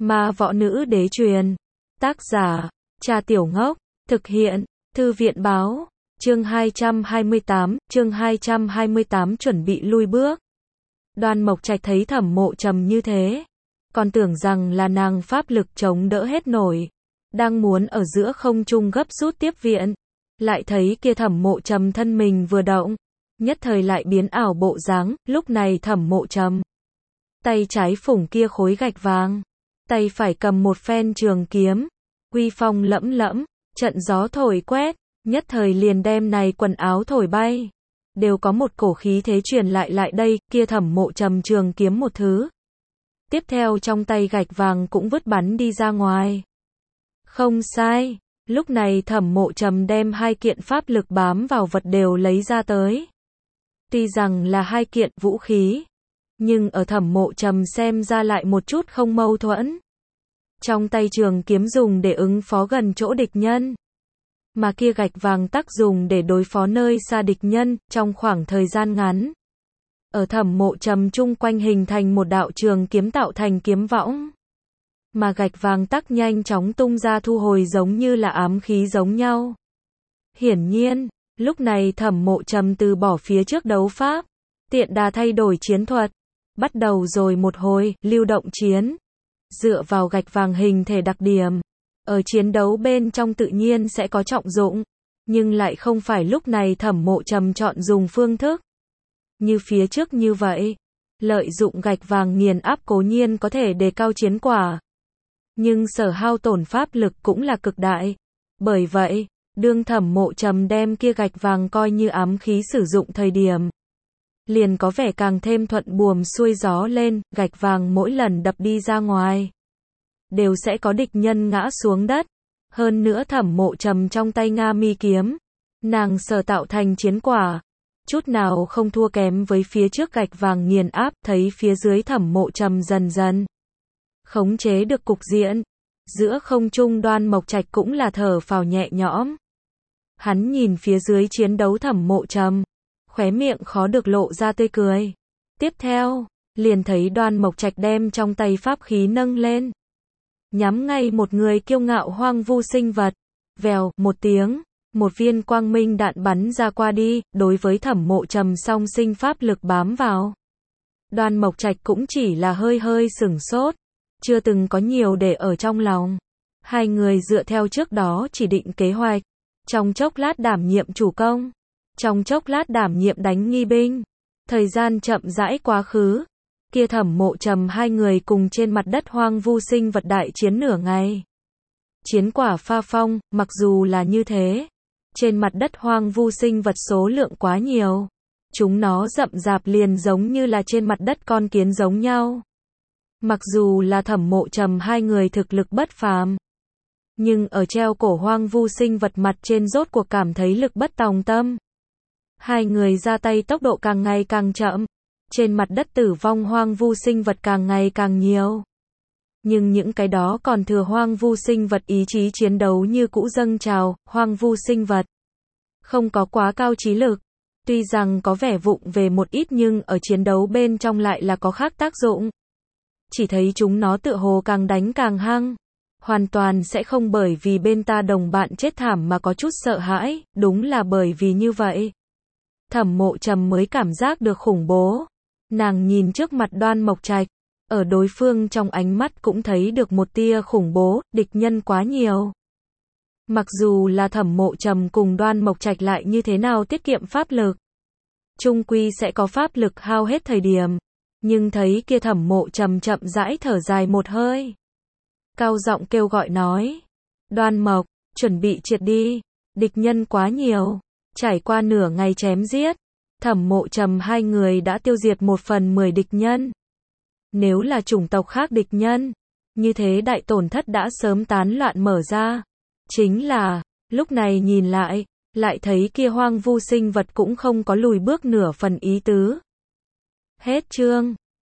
Ma võ nữ đế truyền. Tác giả, Trà Tiểu Ngốc. Thực hiện, Thư viện báo. Chương 228 chuẩn bị lui bước. Đoan Mộc Trạch thấy Thẩm Mộ Trầm như thế, còn tưởng rằng là nàng pháp lực chống đỡ hết nổi, đang muốn ở giữa không trung gấp rút tiếp viện, lại thấy kia Thẩm Mộ Trầm thân mình vừa động, nhất thời lại biến ảo bộ dáng. Lúc này Thẩm Mộ Trầm tay trái phủng kia khối gạch vàng, tay phải cầm một phen trường kiếm, uy phong lẫm lẫm, trận gió thổi quét, nhất thời liền đem này quần áo thổi bay, đều có một cổ khí thế truyền lại đây. Kia Thẩm Mộ Trầm trường kiếm một thứ, tiếp theo trong tay gạch vàng cũng vứt bắn đi ra ngoài. Không sai, lúc này Thẩm Mộ Trầm đem hai kiện pháp lực bám vào vật đều lấy ra tới. Tuy rằng là hai kiện vũ khí, nhưng ở Thẩm Mộ Trầm xem ra lại một chút không mâu thuẫn. Trong tay trường kiếm dùng để ứng phó gần chỗ địch nhân, mà kia gạch vàng tác dùng để đối phó nơi xa địch nhân. Trong khoảng thời gian ngắn, ở Thẩm Mộ Trầm chung quanh hình thành một đạo trường kiếm tạo thành kiếm võng, mà gạch vàng tắc nhanh chóng tung ra thu hồi giống như là ám khí giống nhau. Hiển nhiên, lúc này Thẩm Mộ Trầm từ bỏ phía trước đấu pháp, tiện đà thay đổi chiến thuật, bắt đầu rồi một hồi lưu động chiến. Dựa vào gạch vàng hình thể đặc điểm, ở chiến đấu bên trong tự nhiên sẽ có trọng dụng, nhưng lại không phải lúc này Thẩm Mộ Trầm chọn dùng phương thức như phía trước như vậy. Lợi dụng gạch vàng nghiền áp cố nhiên có thể đề cao chiến quả, nhưng sở hao tổn pháp lực cũng là cực đại. Bởi vậy, đương Thẩm Mộ Trầm đem kia gạch vàng coi như ám khí sử dụng thời điểm, liền có vẻ càng thêm thuận buồm xuôi gió lên. Gạch vàng mỗi lần đập đi ra ngoài, đều sẽ có địch nhân ngã xuống đất. Hơn nữa Thẩm Mộ Trầm trong tay Nga Mi kiếm, nàng sở tạo thành chiến quả, chút nào không thua kém với phía trước gạch vàng nghiền áp. Thấy phía dưới Thẩm Mộ Trầm dần dần khống chế được cục diện, giữa không trung Đoan Mộc Trạch cũng là thở phào nhẹ nhõm. Hắn nhìn phía dưới chiến đấu Thẩm Mộ Trầm, khóe miệng khó được lộ ra tươi cười. Tiếp theo, liền thấy Đoan Mộc Trạch đem trong tay pháp khí nâng lên, nhắm ngay một người kiêu ngạo hoang vu sinh vật. Vèo, một tiếng, một viên quang minh đạn bắn ra qua đi, đối với Thẩm Mộ Trầm song sinh pháp lực bám vào. Đoan Mộc Trạch cũng chỉ là hơi hơi sửng sốt, chưa từng có nhiều để ở trong lòng. Hai người dựa theo trước đó chỉ định kế hoạch, trong chốc lát đảm nhiệm chủ công, trong chốc lát đảm nhiệm đánh nghi binh. Thời gian chậm rãi quá khứ, kia Thẩm Mộ Trầm hai người cùng trên mặt đất hoang vu sinh vật đại chiến nửa ngày. Chiến quả pha phong. Mặc dù là như thế, trên mặt đất hoang vu sinh vật số lượng quá nhiều, chúng nó rậm rạp liền giống như là trên mặt đất con kiến giống nhau. Mặc dù là Thẩm Mộ Trầm hai người thực lực bất phàm, nhưng ở treo cổ hoang vu sinh vật mặt trên rốt cuộc cảm thấy lực bất tòng tâm. Hai người ra tay tốc độ càng ngày càng chậm, trên mặt đất tử vong hoang vu sinh vật càng ngày càng nhiều. Nhưng những cái đó còn thừa hoang vu sinh vật ý chí chiến đấu như cũ dâng trào. Hoang vu sinh vật không có quá cao trí lực, tuy rằng có vẻ vụng về một ít nhưng ở chiến đấu bên trong lại là có khác tác dụng. Chỉ thấy chúng nó tựa hồ càng đánh càng hăng, hoàn toàn sẽ không bởi vì bên ta đồng bạn chết thảm mà có chút sợ hãi. Đúng là bởi vì như vậy, Thẩm Mộ Trầm mới cảm giác được khủng bố. Nàng nhìn trước mặt Đoan Mộc Trạch, ở đối phương trong ánh mắt cũng thấy được một tia khủng bố. Địch nhân quá nhiều. Mặc dù là Thẩm Mộ Trầm cùng Đoan Mộc Trạch lại như thế nào tiết kiệm pháp lực, chung quy sẽ có pháp lực hao hết thời điểm. Nhưng thấy kia Thẩm Mộ Trầm chậm rãi thở dài một hơi, cao giọng kêu gọi nói: Đoan Mộc, chuẩn bị triệt đi, địch nhân quá nhiều. Trải qua nửa ngày chém giết, Thẩm Mộ Trầm hai người đã tiêu diệt 1/10 địch nhân. Nếu là chủng tộc khác địch nhân, như thế đại tổn thất đã sớm tán loạn mở ra. Chính là, lúc này nhìn lại thấy kia hoang vu sinh vật cũng không có lùi bước nửa phần ý tứ. Hết chương.